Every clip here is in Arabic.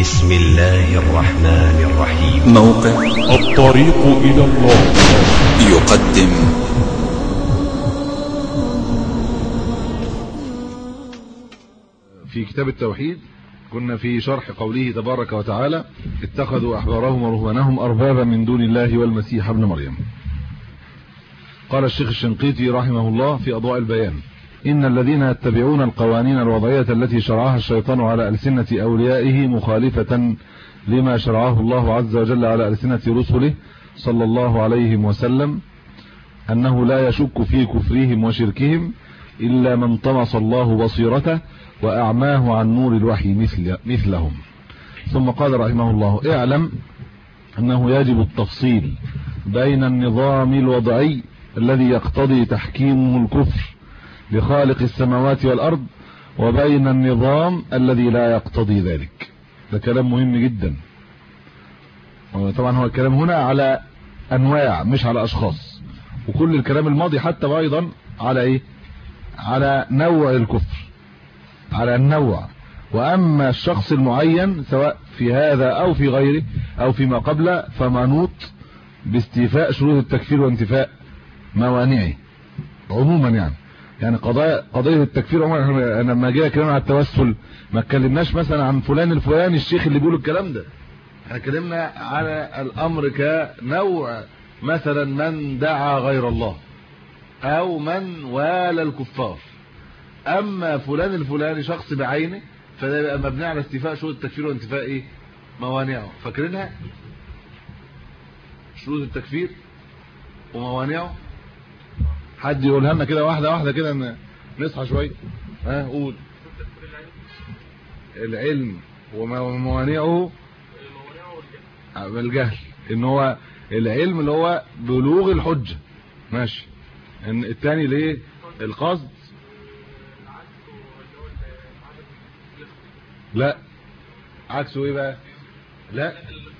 بسم الله الرحمن الرحيم. موقع الطريق إلى الله يقدم في كتاب التوحيد. كنا في شرح قوله تبارك وتعالى: اتخذوا أحبارهم ورهبانهم أربابا من دون الله والمسيح ابن مريم. قال الشيخ الشنقيطي رحمه الله في أضواء البيان: إن الذين يتبعون القوانين الوضعية التي شرعها الشيطان على ألسنة أوليائه مخالفة لما شرعه الله عز وجل على ألسنة رسله صلى الله عليه وسلم، أنه لا يشك في كفرهم وشركهم إلا من طمس الله بصيرته وأعماه عن نور الوحي مثلهم. ثم قال رحمه الله: اعلم أنه يجب التفصيل بين النظام الوضعي الذي يقتضي تحكيمه الكفر لخالق السماوات والأرض وبين النظام الذي لا يقتضي ذلك. ده كلام مهم جدا. طبعا هو الكلام هنا على أنواع مش على أشخاص، وكل الكلام الماضي حتى أيضا على إيه؟ على نوع الكفر، على النوع. وأما الشخص المعين سواء في هذا أو في غيره أو فيما قبله فمنوط باستيفاء شروط التكفير وانتفاء موانعه عموما. يعني قضية التكفير عموما. أنا لما جينا كلامنا على التوسل ما اتكلمناش مثلا عن فلان الفلاني الشيخ اللي بيقول الكلام ده، احنا اتكلمنا على الأمر كنوع، مثلا من دعا غير الله أو من والى الكفار. أما فلان الفلاني شخص بعينه فده يبقى مبني على استيفاء شروط التكفير وانتفاء ايه؟ موانعه. فاكرينها شروط التكفير وموانعه؟ حد يقولها لنا كده واحده واحده كده نصحى شويه. قول. العلم وموانعه الجهل. ان هو العلم اللي هو بلوغ الحجه، ماشي. ان الثاني ليه؟ القصد. لا، عكسه ايه بقى؟ لا،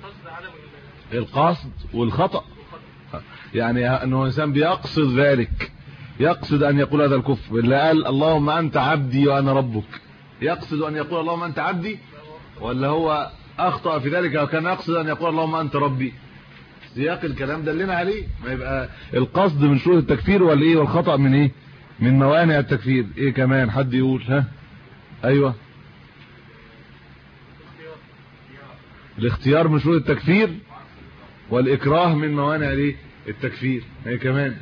القصد والخطأ. يعني انه انسان بيقصد ذلك، يقصد ان يقول هذا الكفر. اللي قال اللهم انت عبدي وانا ربك، يقصد ان يقول اللهم انت عبدي، ولا هو اخطأ في ذلك وكان يقصد ان يقول اللهم انت ربي؟ سياق الكلام دلنا عليه. ما يبقى القصد من شروط التكفير ولا ايه؟ والخطأ من ايه؟ من موانع التكفير. ايه كمان؟ حد يقول. ايوه، الاختيار من شروط التكفير، والإكراه من موانع الايه؟ التكفير. ايه كمان؟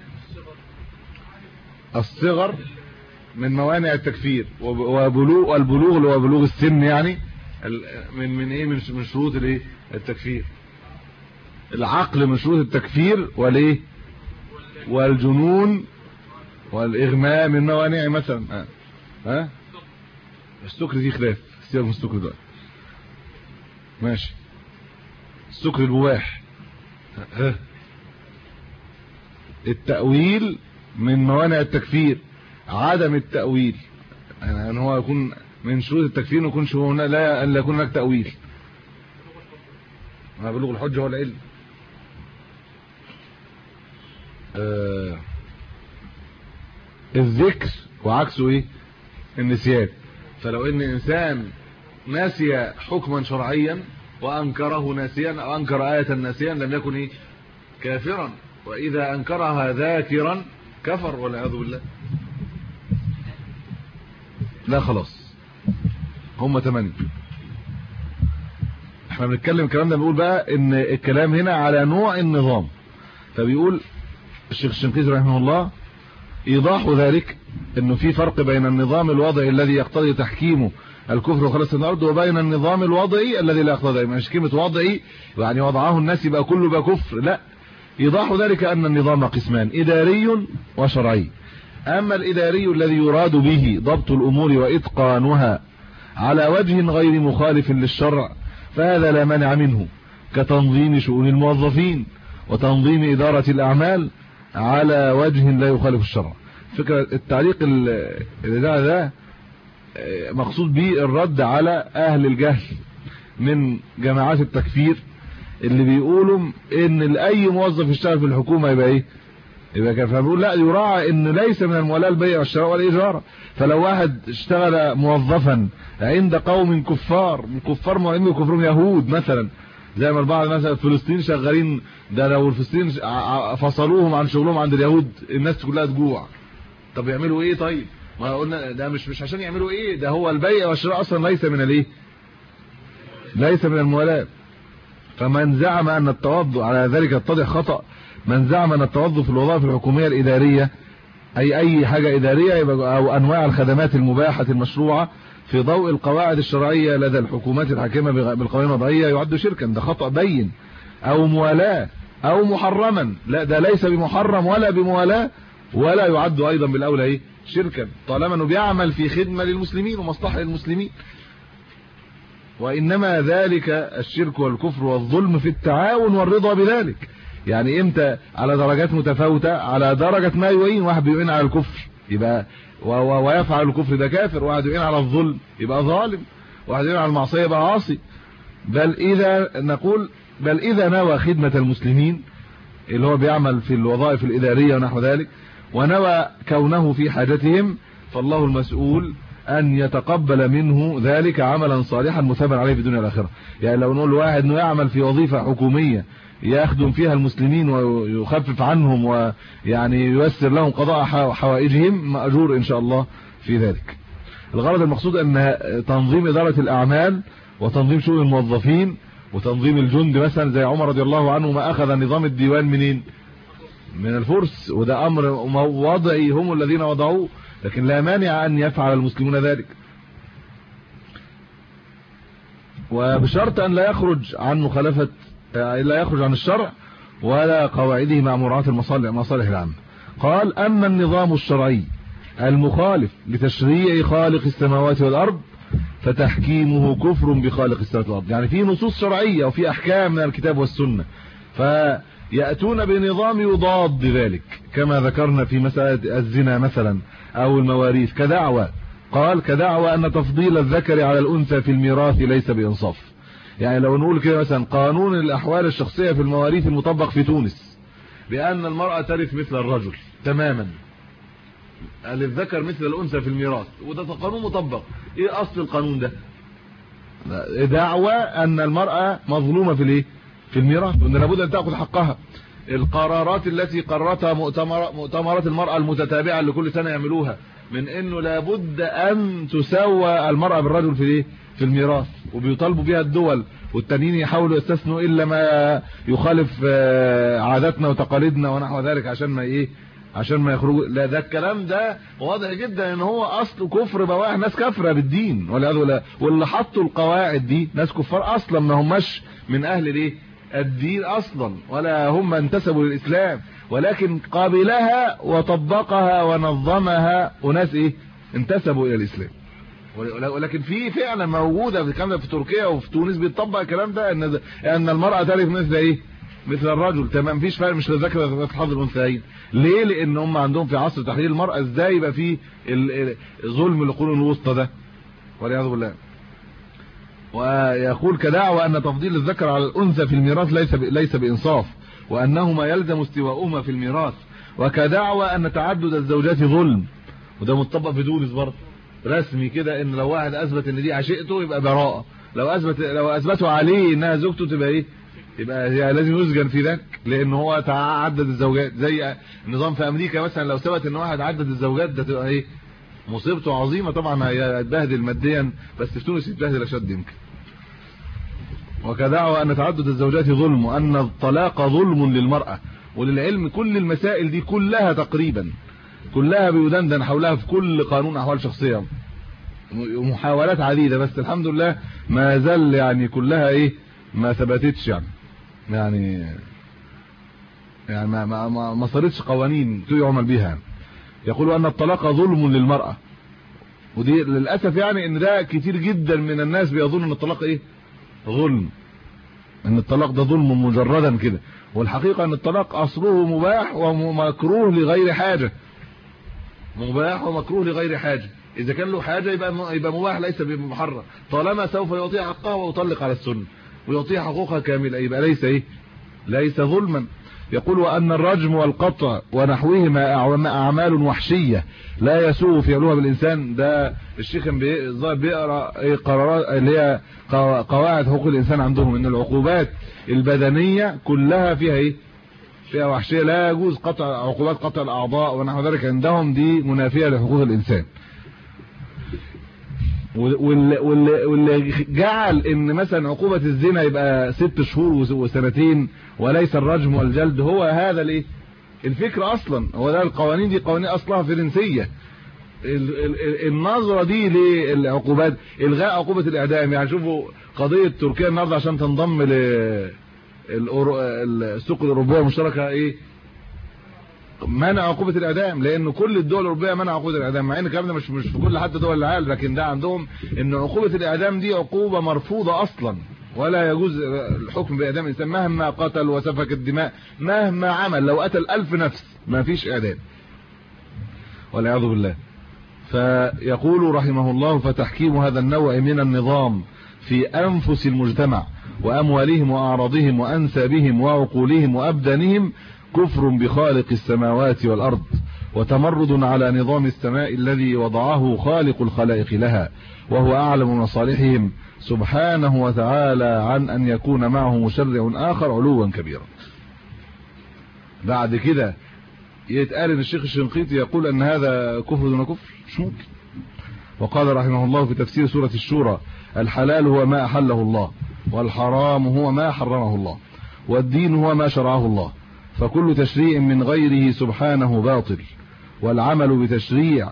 الصغر من موانع التكفير، والبلوغ اللي هو بلوغ السن، يعني من ايه؟ من شروط الايه؟ التكفير. العقل من شروط التكفير، والايه؟ والجنون والاغماء من موانع مثلا. السكر دي خلاف، سيبك من السكر ده، ماشي. السكر المباح. التأويل من موانع التكفير، عدم التأويل، يعني ان هو يكون من شروط التكفير ان يكونش لا يكون هناك تأويل. ما بلوغ الحجة ولا علم. الذكر وعكسه ايه؟ النسيان. فلو ان انسان ناسي حكما شرعيا وانكره ناسيا او انكر آية ناسيا لم يكن ايه؟ كافرا. واذا انكرها ذاكرا كفر والعياذ بالله. لا خلاص، هم 8. احنا بنتكلم الكلام ده، بنقول بقى ان الكلام هنا على نوع النظام. فبيقول الشيخ الشنقيطي رحمه الله: ايضاح ذلك انه في فرق بين النظام الوضعي الذي يقتضي تحكيمه الكفر وخلاص الارض، وبين النظام الوضعي الذي لا يقتضي. مش كلمه وضعي يعني وضعه الناس يبقى كله بقى كفر، لا. ايضاح ذلك ان النظام قسمان: اداري وشرعي. اما الاداري الذي يراد به ضبط الامور واتقانها على وجه غير مخالف للشرع فهذا لا مانع منه، كتنظيم شؤون الموظفين وتنظيم اداره الاعمال على وجه لا يخالف الشرع. فكره التعليق اللي ده مقصود به الرد على اهل الجهل من جماعات التكفير اللي بيقولوا ان اي موظف يشتغل في الحكومه يبقى ايه؟ يبقى كان فبيقول لا يراعى ان ليس من الموالاه البيع والشراء والاجاره. فلو واحد اشتغل موظفا عند قوم كفار، الكفار معلمين كفرهم يهود مثلا، زي ما البعض مثلا فلسطين شغالين، ده لو الفلسطين فصلوهم عن شغلهم عند اليهود الناس كلها تجوع. طب يعملوا ايه؟ طيب ما قلنا ده مش عشان يعملوا ايه، ده هو البيع والشراء اصلا ليس من الايه، ليس من الموالاه. فمن زعم ان التوظف على ذلك يتضح خطأ. من زعم ان التوظف في الوظائف الحكوميه الاداريه اي حاجه اداريه يبقى او انواع الخدمات المباحه المشروعه في ضوء القواعد الشرعيه لدى الحكومات الحاكمه بالقوانين الوضعيه يعد شركا، ده خطأ بين. او موالاه او محرما، لا ده ليس بمحرم ولا بموالاه ولا يعد ايضا بالاولى ايه شركا، طالما انه بيعمل في خدمه للمسلمين ومصلحه للمسلمين. وانما ذلك الشرك والكفر والظلم في التعاون والرضا بذلك. يعني امتى على درجات متفاوته، على درجه ما يعين، واحد بيعين على الكفر يبقى ويفعل الكفر ده كافر، واحد يعين على الظلم يبقى ظالم، واحد يعين على المعصيه يبقى عاصي. بل اذا نوى خدمه المسلمين اللي هو بيعمل في الوظائف الاداريه ونحو ذلك، ونوى كونه في حاجتهم، فالله المسؤول ان يتقبل منه ذلك عملا صالحا مثابا عليه في الدنيا والاخره. يعني لو نقول واحد انه يعمل في وظيفه حكوميه يخدم فيها المسلمين ويخفف عنهم ويعني ييسر لهم قضاء حوائجهم، مأجور ان شاء الله في ذلك. الغرض المقصود ان تنظيم اداره الاعمال وتنظيم شؤون الموظفين وتنظيم الجند، مثلا زي عمر رضي الله عنه ما اخذ نظام الديوان منين؟ من الفرس، وده امر وضعي هم الذين وضعوه، لكن لا مانع ان يفعل المسلمون ذلك، وبشرط ان لا يخرج عن مخالفه، لا يخرج عن الشرع ولا قواعده مع مراعاه المصالح العامه. قال: اما النظام الشرعي المخالف لتشريع خالق السماوات والارض فتحكيمه كفر بخالق السماوات والارض. يعني في نصوص شرعيه وفي احكام من الكتاب والسنه، فياتون بنظام يضاد ذلك، كما ذكرنا في مساله الزنا مثلا او المواريث كدعوى. قال: كدعوى ان تفضيل الذكر على الانثى في الميراث ليس بانصاف. يعني لو نقول كده مثلا قانون الاحوال الشخصيه في المواريث المطبق في تونس بان المراه ترث مثل الرجل تماما، للذكر مثل الانثى في الميراث، وده قانون مطبق. ايه اصل القانون ده؟ دعوى ان المراه مظلومه في الايه، في الميراث، وان لابد ان تاخذ حقها. القرارات التي قررتها مؤتمرات المراه المتتابعه اللي كل سنه يعملوها، من انه لابد ان تساوى المراه بالرجل في الايه، في الميراث، وبيطالبوا بها الدول، والتانيين يحاولوا يستثنوا الا ما يخالف عاداتنا وتقاليدنا ونحو ذلك عشان ما يخرجوا. لا، ده الكلام ده واضح جدا ان هو اصله كفر بواح، ناس كافره بالدين والعياذ بالله، واللي حطوا القواعد دي ناس كفار اصلا، ما هماش من اهل الايه، الدين اصلا، ولا هم انتسبوا للاسلام، ولكن قابلها وطبقها ونظمها وناس ايه، انتسبوا الى الاسلام. ولكن في فعلا موجوده في الكلام ده في تركيا وفي تونس بيطبق الكلام ده، ان المراه ترث مثل ايه، مثل الرجل تمام، مفيش فرق، مش للذكر مثل حظ الانثيين. ليه؟ لان هم عندهم في عصر تحرير المراه ازاي يبقى في ظلم القرون الوسطى ده والعياذ بالله. ويقول: كدعوى ان تفضيل الذكر على الانثى في الميراث ليس بانصاف، وانهما يلزم استواؤهما في الميراث، وكدعوى ان تعدد الزوجات ظلم، وده متطبق في تونس برضه رسمي كده، ان لو واحد اثبت ان دي عشيقته يبقى براءه، لو اثبتوا عليه انها زوجته تبقى ايه، يبقى لازم يسجن في ذاك، لان هو تعدد الزوجات. زي النظام في امريكا مثلا، لو ثبت ان واحد عدد الزوجات ده تبقى ايه، مصيبته عظيمه طبعا، هيتبهدل ماديا، بس في تونس يتبهدل اشد يمكن. وكدعوى ان تعدد الزوجات ظلم، وان الطلاق ظلم للمراه. وللعلم كل المسائل دي كلها تقريبا كلها بيدندن حولها في كل قانون احوال شخصيه، محاولات عديده، بس الحمد لله ما زال يعني كلها ايه، ما ثبتتش يعني ما صارتش قوانين يعمل بيها. يقول ان الطلاق ظلم للمرأة، ودي للاسف يعني ان ده كتير جدا من الناس بيظن ان الطلاق ايه، ظلم، ان الطلاق ده ظلم مجردا كده، والحقيقة ان الطلاق اصله مباح ومكروه لغير حاجة، مباح ومكروه لغير حاجة. اذا كان له حاجة يبقى مباح ليس بمحرم، طالما سوف يعطيها حقها ويطلق على السنة ويعطيها حقوقها كاملة، يبقى ليس ظلما. يقول وأن الرجم والقطع ونحوهما أعمال وحشية لا يسوغ فعلها بالإنسان. ده الشيخ بيقرأ قرارات اللي هي قواعد حقوق الإنسان عندهم، إن العقوبات البدنية كلها فيها إيه؟ فيها وحشية، لا يجوز عقوبات قطع الأعضاء ونحو ذلك عندهم، دي منافية لحقوق الإنسان. واللي جعل ان مثلا عقوبة الزنا يبقى 6 شهور وسنتين وليس الرجم والجلد هو هذا الايه الفكر اصلا. هو ده القوانين دي قوانين اصلها فرنسية. النظرة دي للعقوبات، الغاء عقوبة الاعدام. يعني شوفوا قضية تركيا النهارده عشان تنضم للسوق الاوروبية المشتركة ايه؟ منع عقوبة الاعدام، لان كل الدول الاوروبيه منع عقوبة الاعدام، مع ان الكلام ده مش في كل حتى دول العالم، لكن ده عندهم ان عقوبة الاعدام دي عقوبة مرفوضة اصلا، ولا يجوز الحكم باعدام الانسان مهما قتل وسفك الدماء، مهما عمل، لو قتل 1000 نفس ما فيش اعدام والعياذ بالله. فيقول رحمه الله فتحكيم هذا النوع من النظام في انفس المجتمع واموالهم واعراضهم وانسابهم وعقولهم وابدانهم كفر بخالق السماوات والأرض، وتمرد على نظام السماء الذي وضعه خالق الخلائق لها، وهو أعلم مصالحهم سبحانه وتعالى عن أن يكون معه مشرع آخر علوا كبيرا. بعد كده يتقال ان الشيخ الشنقيطي يقول ان هذا كفر دون كفر، مش ممكن. وقال رحمه الله في تفسير سورة الشورى الحلال هو ما أحله الله، والحرام هو ما حرمه الله، والدين هو ما شرعه الله، فكل تشريع من غيره سبحانه باطل، والعمل بتشريع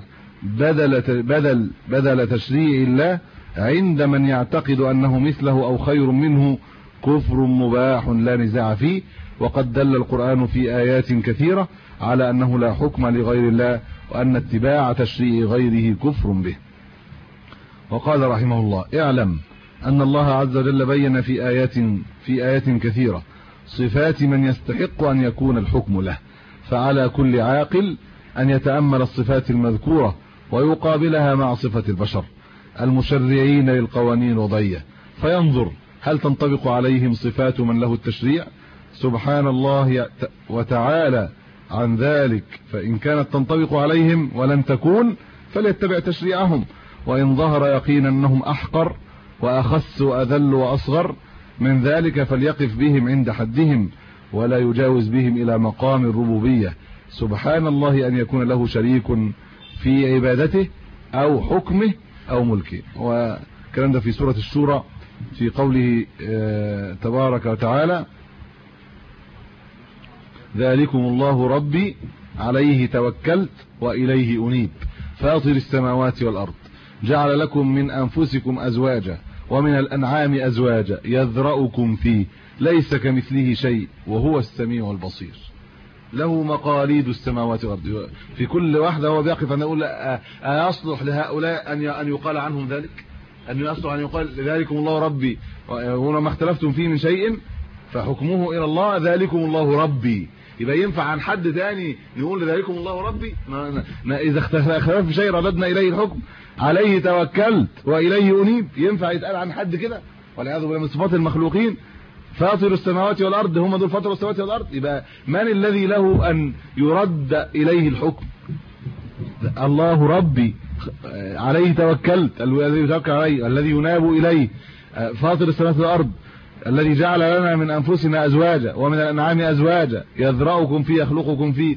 بدل تشريع الله عند من يعتقد أنه مثله أو خير منه كفر مباح لا نزاع فيه. وقد دل القرآن في آيات كثيرة على أنه لا حكم لغير الله، وأن اتباع تشريع غيره كفر به. وقال رحمه الله اعلم أن الله عز وجل بين في آيات كثيرة صفات من يستحق أن يكون الحكم له، فعلى كل عاقل أن يتأمل الصفات المذكورة ويقابلها مع صفة البشر المشرعين للقوانين الوضعية، فينظر هل تنطبق عليهم صفات من له التشريع سبحان الله وتعالى عن ذلك، فإن كانت تنطبق عليهم ولن تكون فليتبع تشريعهم، وإن ظهر يقينا أنهم أحقر وأخس وأذل وأصغر من ذلك فليقف بهم عند حدهم ولا يجاوز بهم إلى مقام الربوبية. سبحان الله أن يكون له شريك في عبادته أو حكمه أو ملكه. وكلام ده في سورة الشورى في قوله تبارك وتعالى ذلكم الله ربي عليه توكلت وإليه أنيب فاطر السماوات والأرض جعل لكم من أنفسكم أزواجا ومن الأنعام أزواجا يذرأكم فيه ليس كمثله شيء وهو السميع البصير له مقاليد السماوات والأرض. في كل واحدة هو بيقف أن يقول أيصلح لهؤلاء أن يقال عنهم ذلك، أن يصلح أن يقال ذلكم الله ربي وما اختلفتم فيه من شيء فحكمه إلى الله ذلكم الله ربي. يبقى ينفع عن حد تاني نقول ذلكم الله ربي؟ ما إذا اختلف في شيء رددنا إليه الحكم عليه توكلت وإليه أنيب. ينفع يتقال عن حد كده؟ والعياذ بالله من صفات المخلوقين. فاطر السماوات والأرض هم دول فاطر السماوات والأرض. يبقى من الذي له أن يرد إليه الحكم؟ الله ربي عليه توكلت الذي يتوكل عليه الذي يناب إليه. فاطر السماوات والأرض الذي جعل لنا من أنفسنا أزواجا ومن الأنعام أزواجا يذرأكم فيه يخلقكم فيه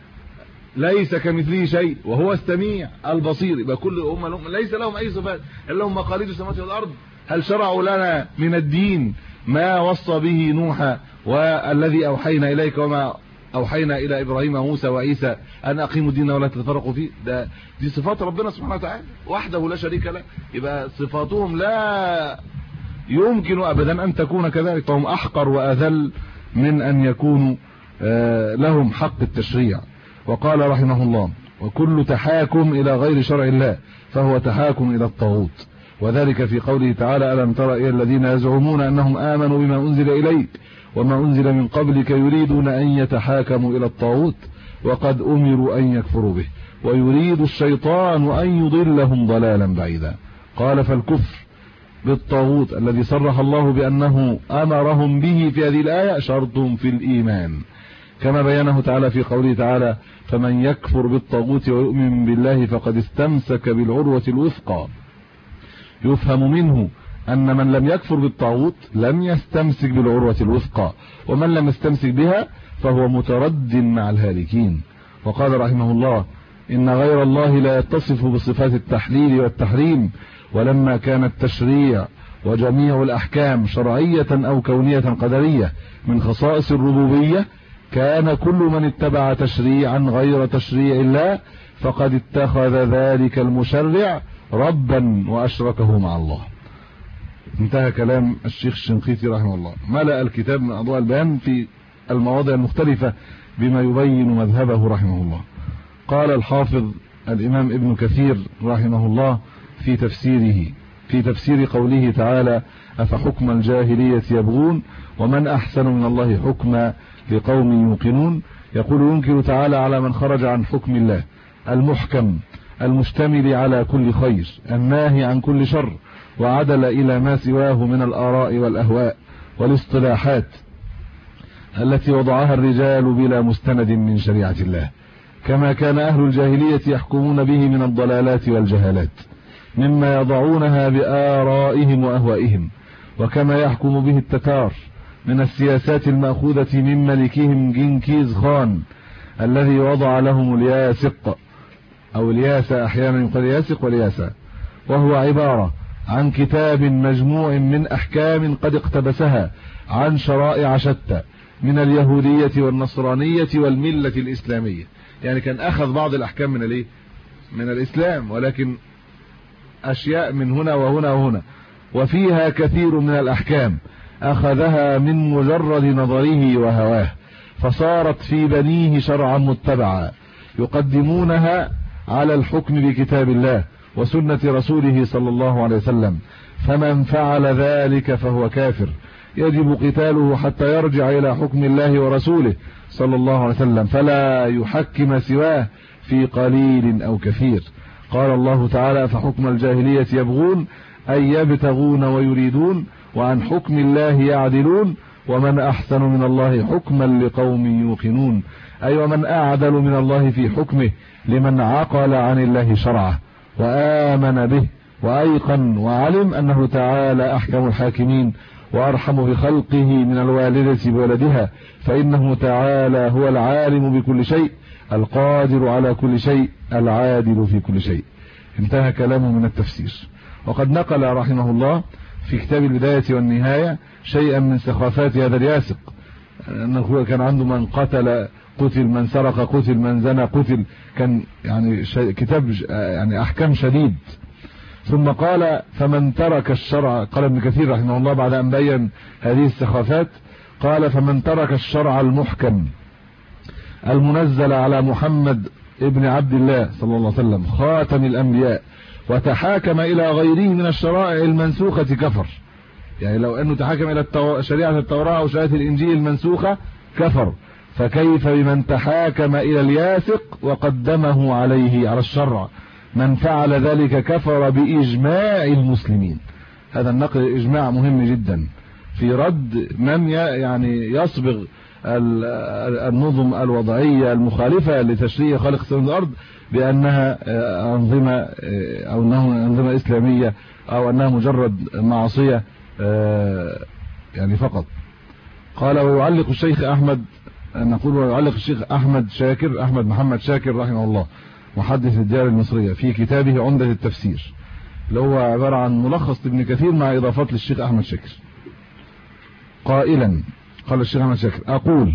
ليس كمثله شيء وهو السميع البصير. يبقى كل أمة ليس لهم أي صفات إلا هم مقاليد السماوات والأرض. هل شرعوا لنا من الدين ما وصى به نوحا والذي أوحينا إليك وما أوحينا إلى إبراهيم وموسى وعيسى أن أقيموا الدين ولا تتفرقوا فيه؟ دي صفات ربنا سبحانه وتعالى وحده لا شريك له. يبقى صفاتهم لا يمكن أبدا أن تكون كذلك، فهم أحقر وأذل من أن يكونوا لهم حق التشريع. وقال رحمه الله وكل تحاكم إلى غير شرع الله فهو تحاكم إلى الطاغوت، وذلك في قوله تعالى ألم تر إلى الذين يزعمون أنهم آمنوا بما أنزل إليك وما أنزل من قبلك يريدون أن يتحاكموا إلى الطاغوت وقد أمروا أن يكفروا به ويريد الشيطان أن يضلهم ضلالا بعيدا. قال فالكفر بالطاغوت الذي صرح الله بأنه أمرهم به في هذه الآية شرط في الإيمان، كما بينه تعالى في قوله تعالى: فمن يكفر بالطاغوت ويؤمن بالله فقد استمسك بالعروة الوثقى. يفهم منه أن من لم يكفر بالطاغوت لم يستمسك بالعروة الوثقى، ومن لم يستمسك بها فهو مترد مع الهالكين. وقال رحمه الله: إن غير الله لا يتصف بصفات التحليل والتحريم، ولما كان التشريع وجميع الأحكام شرعية أو كونية قدرية من خصائص الربوبية، كان كل من اتبع تشريعا غير تشريع الله فقد اتخذ ذلك المشرع ربا وأشركه مع الله. انتهى كلام الشيخ الشنقيطي رحمه الله. ملأ الكتاب من أضواء البيان في المواضع المختلفة بما يبين مذهبه رحمه الله. قال الحافظ الإمام ابن كثير رحمه الله في تفسير قوله تعالى: أفحكم الجاهلية يبغون ومن أحسن من الله حكما لقوم يوقنون. يقول: ينكر تعالى على من خرج عن حكم الله المحكم المشتمل على كل خير الناهي عن كل شر، وعدل إلى ما سواه من الآراء والأهواء والاصطلاحات التي وضعها الرجال بلا مستند من شريعة الله، كما كان أهل الجاهلية يحكمون به من الضلالات والجهالات مما يضعونها بآرائهم وأهوائهم، وكما يحكم به التتار من السياسات المأخوذة من ملكهم جنكيز خان الذي وضع لهم الياسق أو الياسة، أحيانا يقال ياسق والياسة، وهو عبارة عن كتاب مجموع من أحكام قد اقتبسها عن شرائع شتى من اليهودية والنصرانية والملة الإسلامية. يعني كان أخذ بعض الأحكام من الإسلام، ولكن أشياء من هنا وهنا وهنا، وفيها كثير من الأحكام أخذها من مجرد نظره وهواه، فصارت في بنيه شرعا متبعا يقدمونها على الحكم بكتاب الله وسنة رسوله صلى الله عليه وسلم، فمن فعل ذلك فهو كافر يجب قتاله حتى يرجع إلى حكم الله ورسوله صلى الله عليه وسلم، فلا يحكم سواه في قليل أو كثير. قال الله تعالى: فحكم الجاهلية يبغون أي يبتغون ويريدون، وعن حكم الله يعدلون، ومن أحسن من الله حكما لقوم يوقنون، أي ومن أعدل من الله في حكمه لمن عقل عن الله شرعه وآمن به وأيقن وعلم أنه تعالى أحكم الحاكمين وأرحم بخلقه من الوالدة بولدها، فإنه تعالى هو العالم بكل شيء القادر على كل شيء العادل في كل شيء. انتهى كلامه من التفسير. وقد نقل رحمه الله في كتاب البداية والنهاية شيئا من سخافات هذا الياسق، أنه كان عنده من قتل قتل، من سرق قتل، من زنى قتل، كان يعني كتاب يعني أحكام شديد. ثم قال: فمن ترك الشرع، قال ابن كثير رحمه الله بعد أن بين هذه السخافات، قال: فمن ترك الشرع المحكم المنزل على محمد ابن عبد الله صلى الله عليه وسلم خاتم الأنبياء وتحاكم إلى غيره من الشرائع المنسوخة كفر. يعني لو أنه تحاكم إلى شريعة التوراة أو شريعة الإنجيل المنسوخة كفر، فكيف بمن تحاكم إلى الياسق وقدمه عليه على الشرع؟ من فعل ذلك كفر بإجماع المسلمين. هذا النقل الإجماع مهم جدا في رد من يعني يصبغ النظم الوضعية المخالفة لتشريع خالق السماوات والأرض بأنها أنظمة أو أنها أنظمة إسلامية أو أنها مجرد معصية يعني فقط. قال: ويعلق الشيخ أحمد، نقول ويعلق الشيخ أحمد شاكر، أحمد محمد شاكر رحمه الله محدث الديار المصرية في كتابه عمدة التفسير، اللي هو عبارة عن ملخص ابن كثير مع إضافات للشيخ أحمد شاكر، قائلا: قال الشيخ أحمد شاكر: أقول: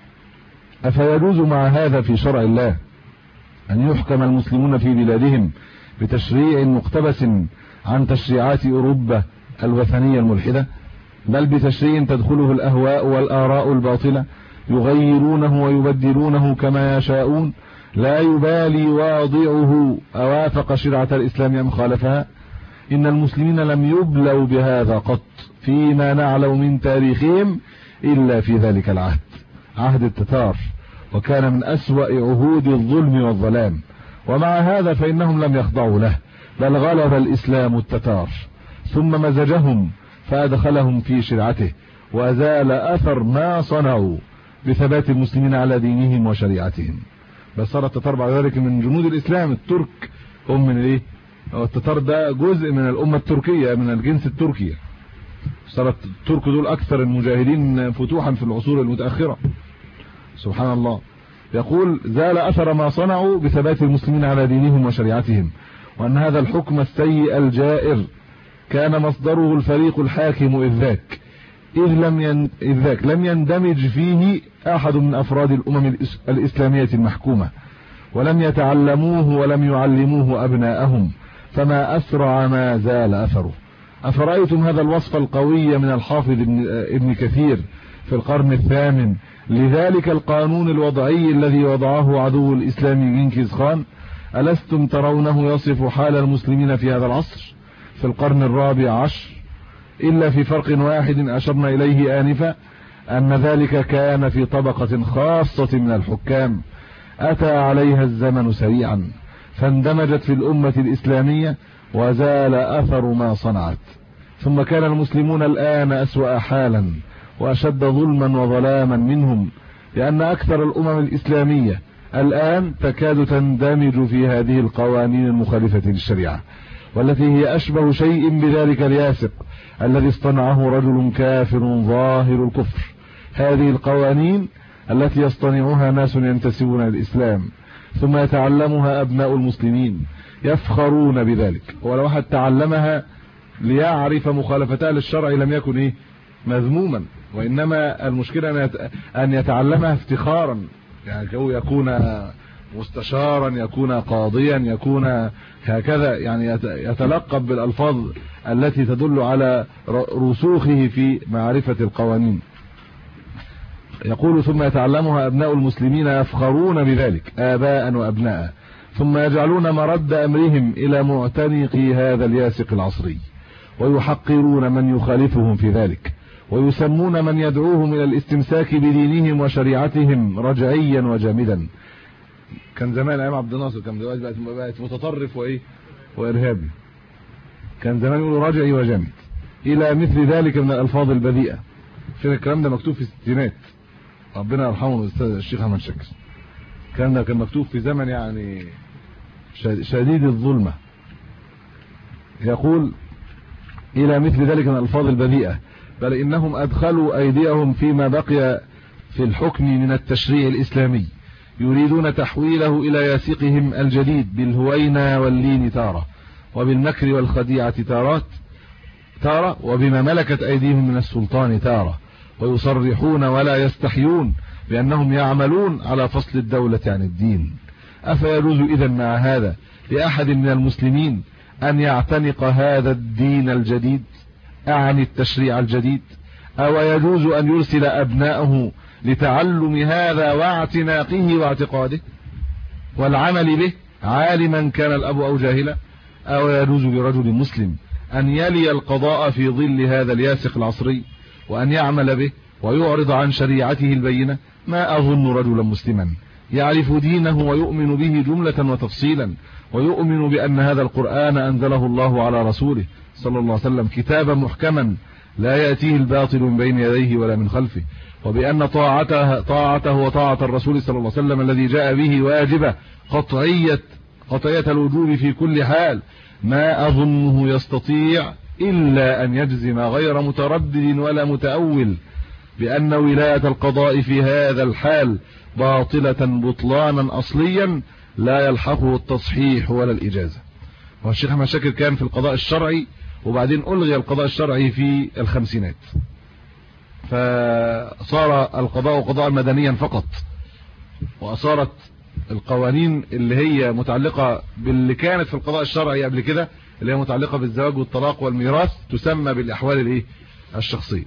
أفيجوز مع هذا في شرع الله أن يحكم المسلمون في بلادهم بتشريع مقتبس عن تشريعات أوروبا الوثنية الملحدة، بل بتشريع تدخله الأهواء والآراء الباطلة يغيرونه ويبدلونه كما يشاءون، لا يبالي واضعه أوافق شرعة الإسلام أم خالفها؟ إن المسلمين لم يبلوا بهذا قط فيما نعلم من تاريخهم إلا في ذلك العهد، عهد التتار، وكان من أسوأ عهود الظلم والظلام، ومع هذا فإنهم لم يخضعوا له، بل غلب الإسلام التتار ثم مزجهم فأدخلهم في شرعته وأزال أثر ما صنعوا، بثبات المسلمين على دينهم وشريعتهم. بس صار التتار بعد ذلك من جنود الإسلام. الترك هم من ايه؟ التتار ده جزء من الأمة التركية، من الجنس التركي. صارت الترك دول أكثر المجاهدين فتوحا في العصور المتأخرة. سبحان الله. يقول زال أثر ما صنعوا بثبات المسلمين على دينهم وشريعتهم، وأن هذا الحكم السيء الجائر كان مصدره الفريق الحاكم إذ ذاك لم يندمج فيه أحد من أفراد الأمم الإسلامية المحكومة، ولم يتعلموه ولم يعلموه أبناءهم، فما أسرع ما زال أثره. أفرأيتم هذا الوصف القوي من الحافظ ابن كثير في القرن الثامن لذلك القانون الوضعي الذي وضعه عدو الإسلام جنكيز خان؟ ألستم ترونه يصف حال المسلمين في هذا العصر في القرن الرابع عشر، إلا في فرق واحد أشرنا إليه آنفا، أن ذلك كان في طبقة خاصة من الحكام أتى عليها الزمن سريعا فاندمجت في الأمة الإسلامية وزال أثر ما صنعت. ثم كان المسلمون الآن أسوأ حالا وأشد ظلما وظلاما منهم، لأن أكثر الأمم الإسلامية الآن تكاد تندمج في هذه القوانين المخالفة للشريعة، والتي هي أشبه شيء بذلك الياسق الذي اصطنعه رجل كافر ظاهر الكفر. هذه القوانين التي يصطنعها ناس ينتسبون للإسلام ثم يتعلمها أبناء المسلمين يفخرون بذلك، ولو أحد تعلمها ليعرف مخالفتها للشرع لم يكن مذموما، وإنما المشكلة أن يتعلمها افتخارا، يعني يكون مستشارا، يكون قاضيا، يكون هكذا، يعني يتلقب بالألفاظ التي تدل على رسوخه في معرفة القوانين. يقول ثم يتعلمها أبناء المسلمين يفخرون بذلك آباء وأبناء، ثم يجعلون مرد أمرهم إلى معتنقي هذا الياسق العصري، ويحقرون من يخالفهم في ذلك، ويسمون من يدعوهم إلى الاستمساك بدينهم وشريعتهم رجعيا وجامدا. كان زمان أيام عبد الناصر، كان دلوقتي بقت متطرف وإرهابي. كان زمان يقولوا رجعي وجامد إلى مثل ذلك من الألفاظ البذيئة. فين الكلام ده؟ مكتوب في الستينات، ربنا يرحمه الأستاذ الشيخ أحمد شاكر. كان مكتوب في زمن يعني شديد الظلمة. يقول إلى مثل ذلك من الألفاظ البذيئة، بل إنهم أدخلوا أيديهم فيما بقي في الحكم من التشريع الإسلامي، يريدون تحويله إلى ياسقهم الجديد بالهوينة واللين تارة، وبالمكر والخديعة تارة، وبما ملكت أيديهم من السلطان تارة، ويصرحون ولا يستحيون بأنهم يعملون على فصل الدولة عن الدين. أفيجوز إذن مع هذا لأحد من المسلمين أن يعتنق هذا الدين الجديد عن التشريع الجديد؟ أو يجوز أن يرسل أبناءه لتعلم هذا واعتناقه واعتقاده والعمل به، عالما كان الأب أو جاهلا؟ أو يجوز لرجل مسلم أن يلي القضاء في ظل هذا الياسق العصري وأن يعمل به ويعرض عن شريعته البينة؟ ما أظن رجلا مسلما يعرف دينه ويؤمن به جملة وتفصيلا، ويؤمن بأن هذا القرآن أنزله الله على رسوله صلى الله عليه وسلم كتابا محكما لا يأتيه الباطل من بين يديه ولا من خلفه، وبأن طاعته وطاعة الرسول صلى الله عليه وسلم الذي جاء به واجبة قطعية الوجوب في كل حال، ما أظنه يستطيع إلا أن يجزم غير متردد ولا متأول بأن ولاية القضاء في هذا الحال باطلة بطلانا أصليا لا يلحقه التصحيح ولا الإجازة. والشيخ أحمد شاكر كان في القضاء الشرعي، وبعدين ألغي القضاء الشرعي في الخمسينات، فصار القضاء قضاء مدنيا فقط، وأصارت القوانين اللي هي متعلقة باللي كانت في القضاء الشرعي قبل كده اللي هي متعلقة بالزواج والطلاق والميراث تسمى بالأحوال الشخصية.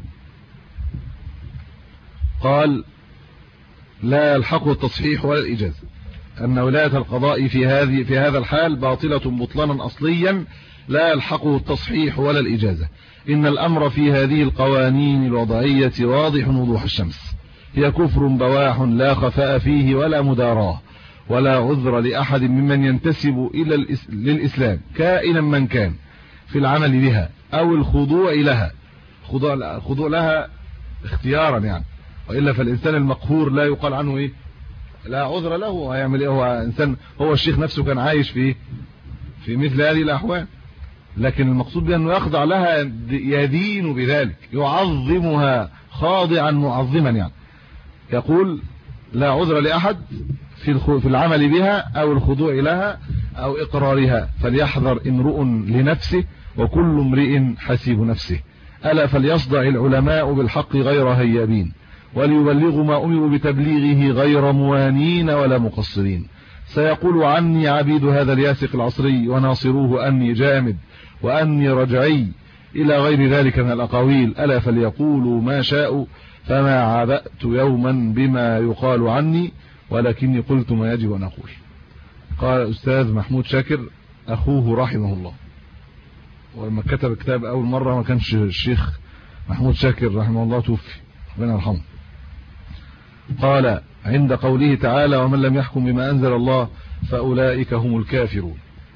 قال لا يلحقه التصحيح ولا الإجازة، أن ولاية القضاء في هذا الحال باطلة بطلانا أصليا لا يلحقه التصحيح ولا الإجازة. إن الأمر في هذه القوانين الوضعية واضح وضوح الشمس، هي كفر بواح لا خفاء فيه ولا مداراة، ولا عذر لأحد ممن ينتسب للإسلام كائنا من كان في العمل بها أو الخضوع لها، خضوع لها اختيارا يعني، وإلا فالإنسان المقهور لا يقال عنه إيه؟ لا عذر له. هيعمل إيه؟ هو إنسان، هو الشيخ نفسه كان عايش في مثل هذه الأحوال، لكن المقصود بأنه يخضع لها، يدين بذلك، يعظمها خاضعا معظما. يعني يقول لا عذر لأحد في العمل بها أو الخضوع لها أو إقرارها، فليحذر امرؤ لنفسه وكل امرئ حسيب نفسه. ألا فليصدع العلماء بالحق غير هيابين، وليبلغوا ما أمروا بتبليغه غير موانين ولا مقصرين. سيقول عني عبيد هذا الياسق العصري وناصروه أني جامد وأني رجعي إلى غير ذلك من الأقاويل. ألا فليقولوا ما شاءوا، فما عبأت يوما بما يقال عني، ولكني قلت ما يجب أن أقول. قال أستاذ محمود شاكر أخوه رحمه الله، ولما كتب كتاب أول مرة ما كانش الشيخ محمود شاكر رحمه الله توفي، ربنا يرحمه. قال عند قوله تعالى ومن لم يحكم بما أنزل الله فأولئك هم الكافرون،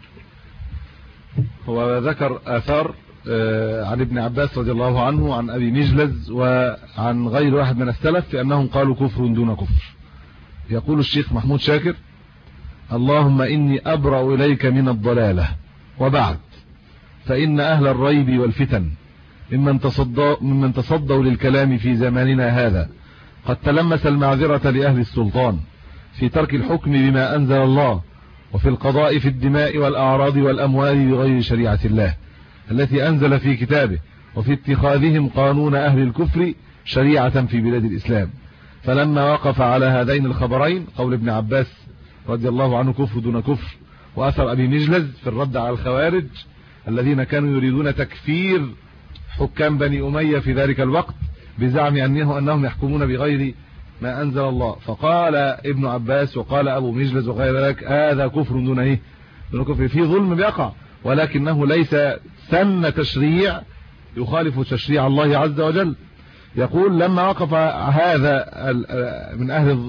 هو ذكر آثار عن ابن عباس رضي الله عنه عن أبي مجلز وعن غير واحد من السلف في أنهم قالوا كفر دون كفر. يقول الشيخ محمود شاكر اللهم إني أبرأ إليك من الضلالة، وبعد فإن أهل الريب والفتن ممن تصدوا للكلام في زماننا هذا قد تلمس المعذرة لأهل السلطان في ترك الحكم بما أنزل الله، وفي القضاء في الدماء والأعراض والأموال بغير شريعة الله التي أنزل في كتابه، وفي اتخاذهم قانون أهل الكفر شريعة في بلاد الإسلام. فلما وقف على هذين الخبرين قول ابن عباس رضي الله عنه كفر دون كفر، وأثر أبي مجلز في الرد على الخوارج الذين كانوا يريدون تكفير حكام بني أمية في ذلك الوقت بزعم أنهم يحكمون بغير ما أنزل الله، فقال ابن عباس وقال أبو مجلز وغير ذلك هذا كفر دون إيه؟ دون كفر، فيه ظلم بيقع، ولكنه ليس سن تشريع يخالف تشريع الله عز وجل. يقول لما وقف هذا من أهل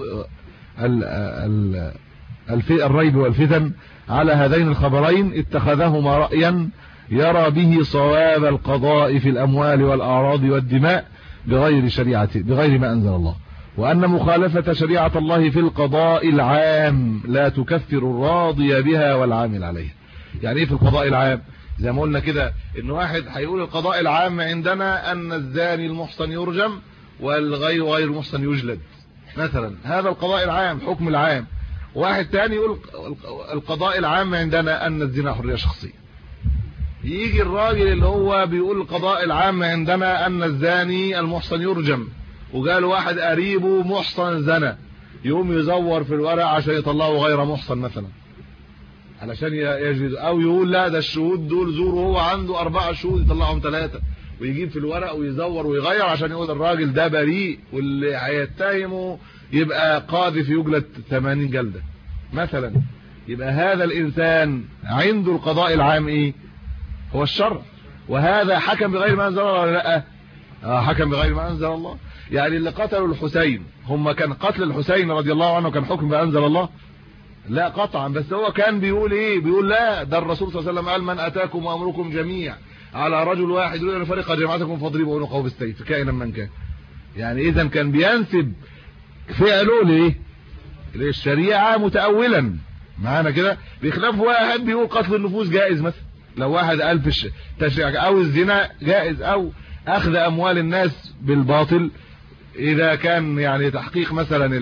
الريب والفتن على هذين الخبرين اتخذهما رأيا يرى به صواب القضاء في الأموال والأعراض والدماء بغير ما أنزل الله، وأن مخالفة شريعة الله في القضاء العام لا تكفر الراضي بها والعامل عليها. يعني ايه في القضاء العام؟ زي ما قلنا كده ان واحد هيقول القضاء العام عندنا ان الزاني المحصن يرجم والغير المحصن يجلد مثلا، هذا القضاء العام حكم العام. واحد تاني يقول القضاء العام عندنا ان الزنا حرية شخصية. يجي الراجل اللي هو بيقول القضاء العام عندنا ان الزاني المحصن يرجم، وقال واحد قريبه محصن زنا، يقوم يزور في الورق عشان يطلعه غير محصن مثلا علشان يجلد، او يقول لا ده الشهود دول زوروا هو عنده 4 شهود يطلعهم 3، ويجيب في الورق ويزور ويغير عشان يقول الراجل ده بريء، واللي هيتهمه يبقى قاذف يجلد 80 جلدة مثلا. يبقى هذا الانسان عنده القضاء العام ايه؟ هو الشرع، وهذا حكم بغير ما انزل الله ولا لا؟ حكم بغير ما انزل الله. يعني اللي قتلوا الحسين هم كان قتل الحسين رضي الله عنه كان حكم بأنزل الله؟ لا قطعا، بس هو كان بيقول ايه؟ بيقول لا ده الرسول صلى الله عليه وسلم قال من اتاكم وامركم جميع على رجل واحد يريد ان يفرق جماعتكم فاضربوا عنقه بالسيف كائنا من كان. يعني اذا كان بينسب فعله ليه؟ للشريعه متأولا معانا كده، بخلاف واحد بيقول قتل النفوس جائز مثلا، لو واحد قال في التشريع، او الزنا جائز، او اخذ اموال الناس بالباطل اذا كان يعني تحقيق مثلا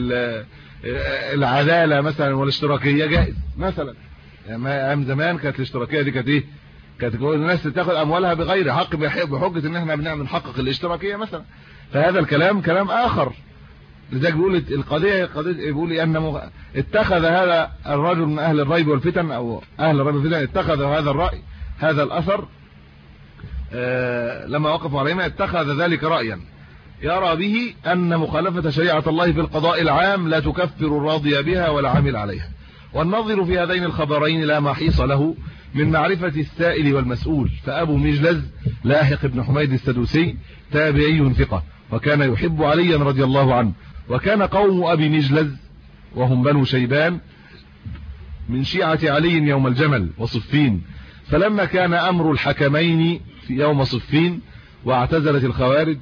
العداله مثلا والاشتراكيه جائز مثلا. يعني ايام زمان كانت الاشتراكيه دي كانت ايه؟ كانت الناس تاخذ اموالها بغير حق بحجه ان احنا بنحقق الاشتراكيه مثلا. فهذا الكلام كلام اخر. لذلك بيقول القضيه بيقول ان اتخذ هذا الرجل من اهل الريب والفتن او اهل الريب والفتن اتخذ هذا الراي هذا الاثر لما وقفوا عليهما اتخذ ذلك رايا يرى به أن مخالفة شريعة الله في القضاء العام لا تكفر الراضي بها ولا عامل عليها. والنظر في هذين الخبرين لا محيص له من معرفة السائل والمسؤول. فأبو مجلز لاحق بن حميد السدوسي تابعي ثقة، وكان يحب عليا رضي الله عنه، وكان قوم أبي مجلز وهم بنو شيبان من شيعة علي يوم الجمل وصفين. فلما كان أمر الحكمين في يوم صفين واعتزلت الخوارج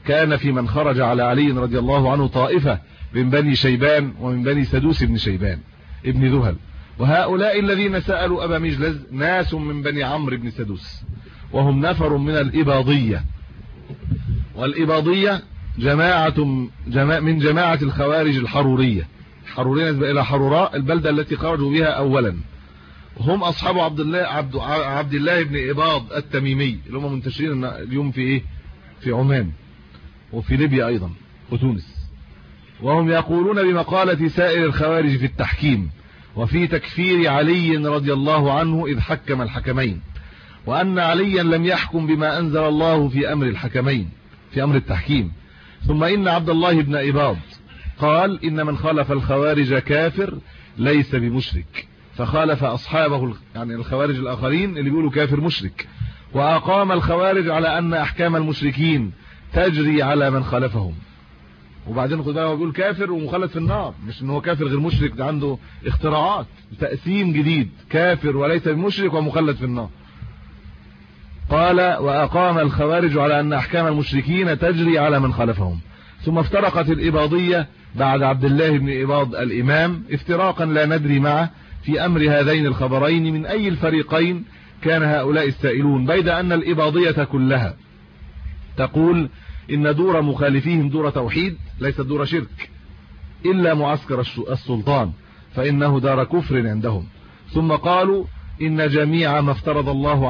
كان في من خرج على علي رضي الله عنه طائفة من بني شيبان ومن بني سدوس بن شيبان ابن ذهل، وهؤلاء الذين سألوا أبا مجلز ناس من بني عمرو بن سدوس، وهم نفر من الإباضية. والإباضية من جماعة الخوارج الحرورية. حرورية نسبة إلى حروراء البلدة التي خرجوا بها أولا، هم أصحاب عبد الله بن إباض التميمي اللي هم منتشرين اليوم في إيه؟ في عمان وفي ليبيا أيضا وتونس. وهم يقولون بمقالة سائر الخوارج في التحكيم وفي تكفير علي رضي الله عنه إذ حكم الحكمين، وأن عليا لم يحكم بما أنزل الله في أمر الحكمين في أمر التحكيم. ثم إن عبد الله بن إباض قال إن من خالف الخوارج كافر ليس بمشرك، فخالف أصحابه يعني الخوارج الآخرين اللي بيقولوا كافر مشرك، وأقام الخوارج على أن أحكام المشركين تجري على من خالفهم. وبعدين خد بالك هو بيقول كافر ومخلد في النار، مش ان هو كافر غير مشرك، ده عنده اختراعات تقسيم جديد، كافر وليس بمشرك ومخلد في النار. قال وأقام الخوارج على أن أحكام المشركين تجري على من خالفهم. ثم افترقت الإباضية بعد عبد الله بن إباض الإمام افتراقا لا ندري معه في أمر هذين الخبرين من أي الفريقين كان هؤلاء السائلون، بيد أن الإباضية كلها تقول إن دور مخالفيهم دور توحيد ليست دور شرك، إلا معسكر السلطان فإنه دار كفر عندهم. ثم قالوا إن جميع ما افترض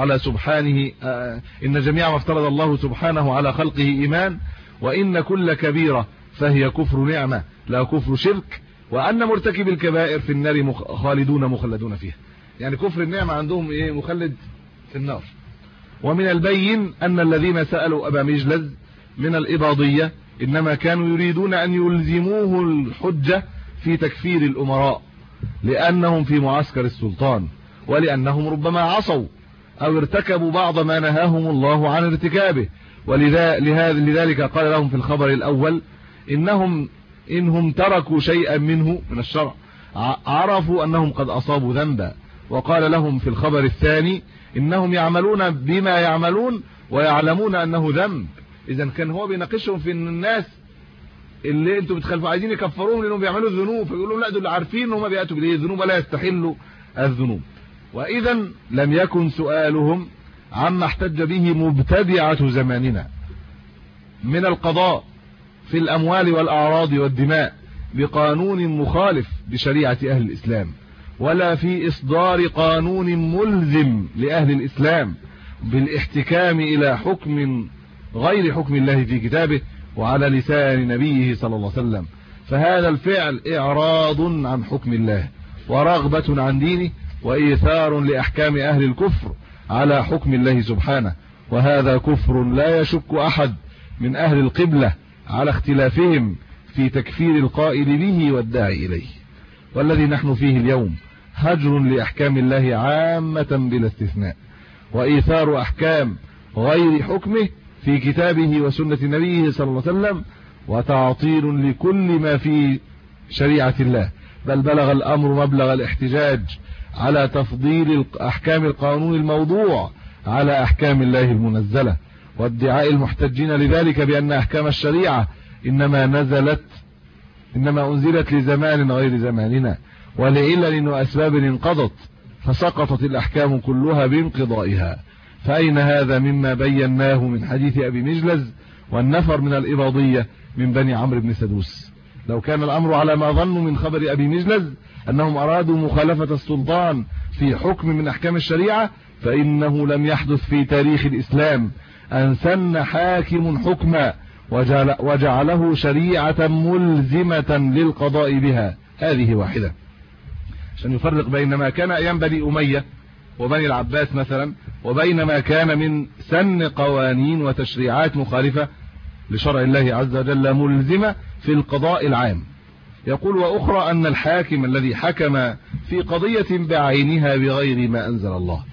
الله سبحانه على خلقه إيمان، وإن كل كبيرة فهي كفر نعمة لا كفر شرك، وأن مرتكب الكبائر في النار خالدون مخلدون فيها. يعني كفر النعمة عندهم إيه؟ مخلد في النار. ومن البين أن الذين سألوا أبا مجلز من الإباضية إنما كانوا يريدون أن يلزموه الحجة في تكفير الأمراء لأنهم في معسكر السلطان، ولأنهم ربما عصوا أو ارتكبوا بعض ما نهاهم الله عن ارتكابه. لذلك قال لهم في الخبر الأول إنهم تركوا شيئا منه من الشرع عرفوا أنهم قد أصابوا ذنبا. وقال لهم في الخبر الثاني إنهم يعملون بما يعملون ويعلمون أنه ذنب. إذا كان هو بيناقشهم في ان الناس اللي انتم بتخالفوا عايزين يكفروهم لانهم بيعملوا الذنوب، فيقولوا لا دول عارفين ان هم بياتوا بالذنوب ولا يستحلوا الذنوب. واذا لم يكن سؤالهم عما احتج به مبتدعة زماننا من القضاء في الاموال والاعراض والدماء بقانون مخالف بشريعة اهل الاسلام، ولا في اصدار قانون ملزم لاهل الاسلام بالاحتكام الى حكم غير حكم الله في كتابه وعلى لسان نبيه صلى الله عليه وسلم. فهذا الفعل إعراض عن حكم الله ورغبة عن دينه وإيثار لأحكام أهل الكفر على حكم الله سبحانه، وهذا كفر لا يشك أحد من أهل القبلة على اختلافهم في تكفير القائل به والداعي إليه. والذي نحن فيه اليوم هجر لأحكام الله عامة بلا استثناء، وإيثار أحكام غير حكمه في كتابه وسنة نبيه صلى الله عليه وسلم، وتعطيل لكل ما في شريعة الله، بل بلغ الأمر مبلغ الاحتجاج على تفضيل أحكام القانون الموضوع على أحكام الله المنزلة، وادعاء المحتجين لذلك بأن أحكام الشريعة إنما أنزلت لزمان غير زماننا ولعلل وأسباب انقضت فسقطت الأحكام كلها بانقضائها. فأين هذا مما بيناه من حديث أبي مجلز والنفر من الإباضية من بني عمرو بن سدوس؟ لو كان الأمر على ما ظنوا من خبر أبي مجلز أنهم أرادوا مخالفة السلطان في حكم من أحكام الشريعة، فإنه لم يحدث في تاريخ الإسلام أن سن حاكم حكما وجعله شريعة ملزمة للقضاء بها. هذه واحدة، عشان يفرق بين ما كان أيام بني أمية وبني العباس مثلا وبين ما كان من سن قوانين وتشريعات مخالفة لشرع الله عز وجل ملزمة في القضاء العام. يقول وأخرى أن الحاكم الذي حكم في قضية بعينها بغير ما أنزل الله،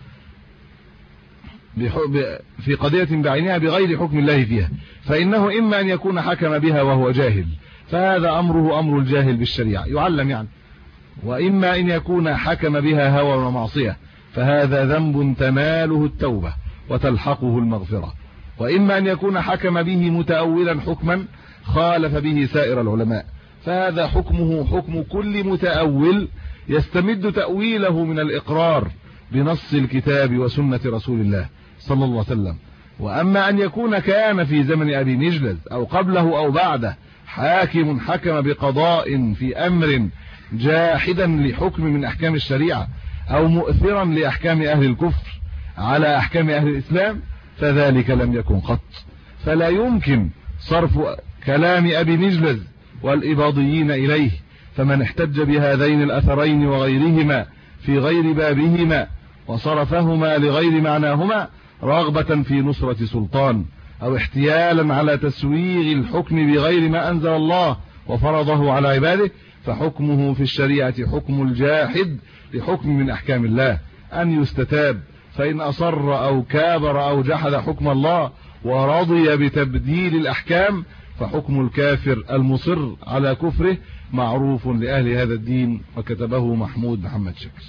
في قضية بعينها بغير حكم الله فيها، فإنه إما أن يكون حكم بها وهو جاهل، فهذا أمره أمر الجاهل بالشريعة يعلم يعني، وإما أن يكون حكم بها هوى ومعصية، فهذا ذنب تناله التوبة وتلحقه المغفرة. وإما أن يكون حكم به متأولا حكما خالف به سائر العلماء، فهذا حكمه حكم كل متأول يستمد تأويله من الإقرار بنص الكتاب وسنة رسول الله صلى الله عليه وسلم. وأما أن يكون كان في زمن أبي نجلز أو قبله أو بعده حاكم حكم بقضاء في أمر جاحدا لحكم من أحكام الشريعة أو مؤثرا لأحكام أهل الكفر على أحكام أهل الإسلام، فذلك لم يكن قط. فلا يمكن صرف كلام أبي نجلز والإباضيين إليه، فمن احتج بهذين الأثرين وغيرهما في غير بابهما وصرفهما لغير معناهما رغبة في نصرة سلطان أو احتيالا على تسويغ الحكم بغير ما أنزل الله وفرضه على عباده، فحكمه في الشريعة حكم الجاحد لحكم من أحكام الله أن يستتاب، فإن أصر أو كابر أو جحد حكم الله ورضي بتبديل الأحكام فحكم الكافر المصر على كفره معروف لأهل هذا الدين، وكتبه محمود محمد شاكر.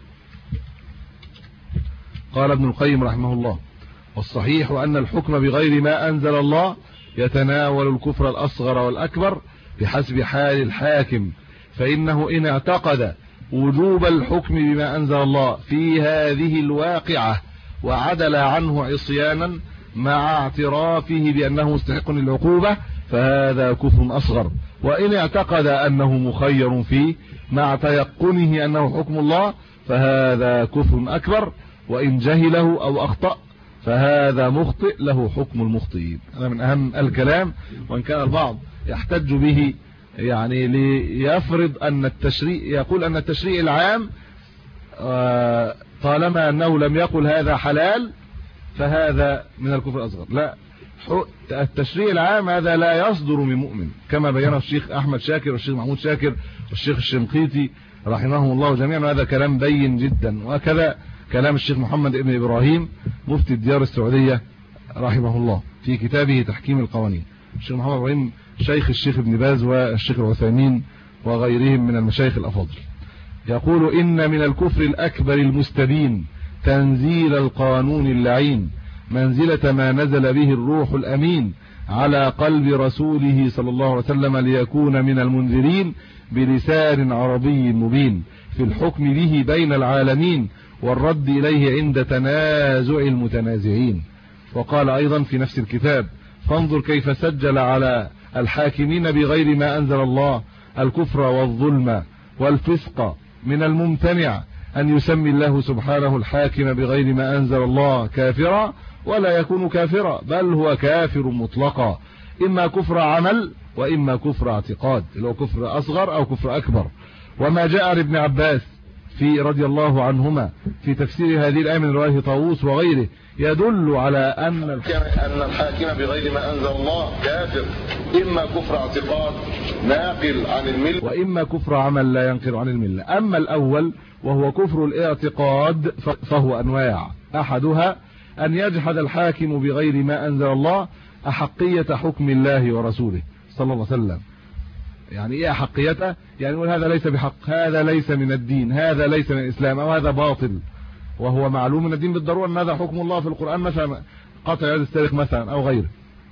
قال ابن القيم رحمه الله: والصحيح أن الحكم بغير ما أنزل الله يتناول الكفر الأصغر والأكبر بحسب حال الحاكم، فإنه إن اعتقد وجوب الحكم بما أنزل الله في هذه الواقعة وعدل عنه عصيانا مع اعترافه بأنه مستحق للعقوبة فهذا كفر أصغر، وإن اعتقد أنه مخير فيه مع تيقنه أنه حكم الله فهذا كفر أكبر، وإن جهله أو أخطأ فهذا مخطئ له حكم المخطئين. هذا من أهم الكلام، وإن كان البعض يحتج به يعني ليفرض أن التشريع، يقول أن التشريع العام طالما أنه لم يقل هذا حلال فهذا من الكفر الأصغر. لا، التشريع العام هذا لا يصدر من مؤمن، كما بينه الشيخ أحمد شاكر والشيخ محمود شاكر والشيخ الشنقيطي رحمهم الله جميعا، وهذا كلام بين جدا، وكذا كلام الشيخ محمد ابن إبراهيم مفتي الديار السعودية رحمه الله في كتابه تحكيم القوانين. الشيخ محمد إبراهيم شيخ الشيخ ابن باز والشيخ العثيمين وغيرهم من المشايخ الأفاضل، يقول: إن من الكفر الأكبر المستبين تنزيل القانون اللعين منزلة ما نزل به الروح الأمين على قلب رسوله صلى الله عليه وسلم ليكون من المنذرين بلسان عربي مبين في الحكم به بين العالمين والرد إليه عند تنازع المتنازعين. وقال أيضا في نفس الكتاب: فانظر كيف سجل على الحاكمين بغير ما أنزل الله الكفر والظلم والفسق، من الممتنع أن يسمي الله سبحانه الحاكم بغير ما أنزل الله كافرا ولا يكون كافرا، بل هو كافر مطلقا، إما كفر عمل وإما كفر اعتقاد، اللي هو كفر أصغر أو كفر أكبر. وما جاء عن ابن عباس في رضي الله عنهما في تفسير هذه الآية من رواية طاووس وغيره يدل على أن الحاكم بغير ما أنزل الله كافر، إما كفر اعتقاد ناقل عن الملة وإما كفر عمل لا ينقل عن الملة. أما الأول وهو كفر الاعتقاد فهو أنواع، أحدها أن يجحد الحاكم بغير ما أنزل الله أحقية حكم الله ورسوله صلى الله عليه وسلم. يعني إيه أحقيته؟ يعني يقول هذا ليس بحق، هذا ليس من الدين، هذا ليس من الإسلام، أو هذا باطل، وهو معلوم من الدين بالضرورة أن هذا حكم الله في القرآن، مثلا قطع يد السارق مثلا أو غيره،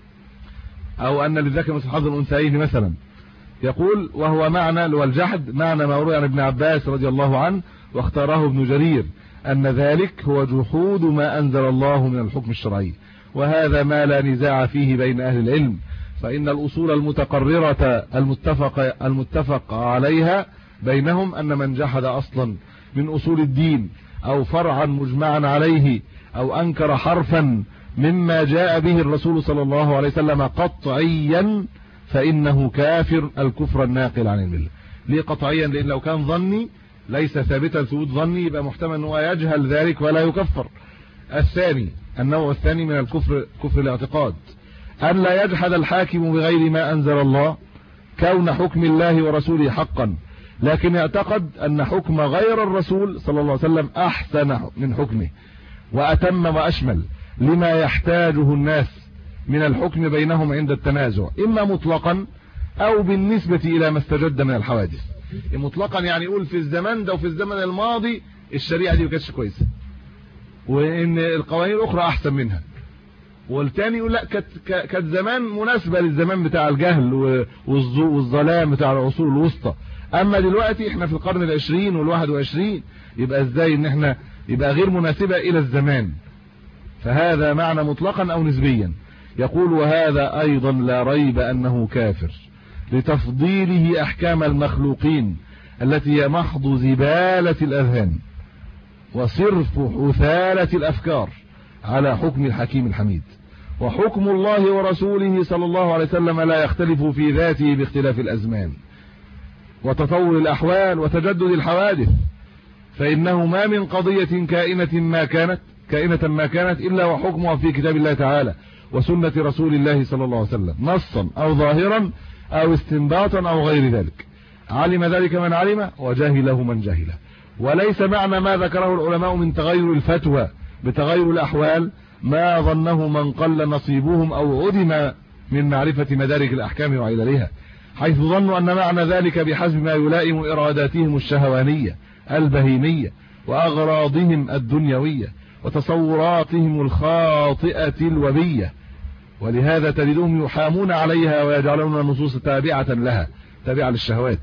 أو أن للذكر مثل حظ الأنثيين مثلا. يقول: وهو معنى والجحد معنى ما روي عن ابن عباس رضي الله عنه واختاره ابن جرير أن ذلك هو جحود ما أنزل الله من الحكم الشرعي، وهذا ما لا نزاع فيه بين أهل العلم، فإن الأصول المتقررة المتفق عليها بينهم أن من جحد أصلا من أصول الدين أو فرعا مجمعا عليه أو أنكر حرفا مما جاء به الرسول صلى الله عليه وسلم قطعيا فإنه كافر الكفر الناقل عن الملة. ليه قطعيا؟ لأن لو كان ظني ليس ثابتا ثبوت ظني يبقى محتمل أنه يجهل ذلك ولا يكفر. الثاني، النوع الثاني من الكفر كفر الاعتقاد، أن لا يجحد الحاكم بغير ما أنزل الله كون حكم الله ورسوله حقا، لكن يعتقد أن حكم غير الرسول صلى الله عليه وسلم أحسن من حكمه وأتم وأشمل لما يحتاجه الناس من الحكم بينهم عند التنازع، إما مطلقا أو بالنسبة إلى ما استجد من الحوادث. مطلقا يعني يقول في الزمن ده وفي الزمن الماضي الشريعة دي ما كانتش كويسة، وإن القوانين الأخرى أحسن منها، والتاني يقول لا كانت زمان مناسبة للزمان بتاع الجهل والظلام بتاع العصور الوسطى، اما دلوقتي احنا في القرن العشرين وال21 يبقى ازاي ان احنا يبقى غير مناسبة الى الزمان؟ فهذا معنى مطلقا او نسبيا. يقول وهذا ايضا لا ريب انه كافر لتفضيله احكام المخلوقين التي هي محض زبالة الاذهان وصرف حثالة الافكار على حكم الحكيم الحميد. وحكم الله ورسوله صلى الله عليه وسلم لا يختلف في ذاته باختلاف الازمان وتطور الاحوال وتجدد الحوادث، فانه ما من قضية كائنة ما كانت الا وحكمها في كتاب الله تعالى وسنة رسول الله صلى الله عليه وسلم نصا او ظاهرا او استنباطا او غير ذلك، علم ذلك من علم وجهله من جهله. وليس معنى ما ذكره العلماء من تغير الفتوى بتغير الاحوال ما ظنه من قل نصيبهم او عدم من معرفة مدارك الاحكام وعللها، حيث ظنوا ان معنى ذلك بحسب ما يلائم اراداتهم الشهوانية البهيمية واغراضهم الدنيوية وتصوراتهم الخاطئة الوبية، ولهذا تجدهم يحامون عليها ويجعلون النصوص تابعة لها، تابعة للشهوات